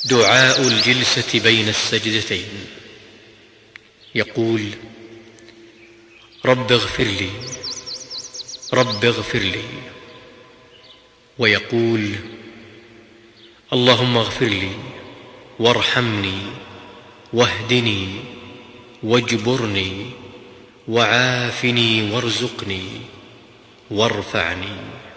دعاء الجلسة بين السجدتين. يقول: رب اغفر لي، رب اغفر لي. ويقول: اللهم اغفر لي وارحمني واهدني واجبرني وعافني وارزقني وارفعني.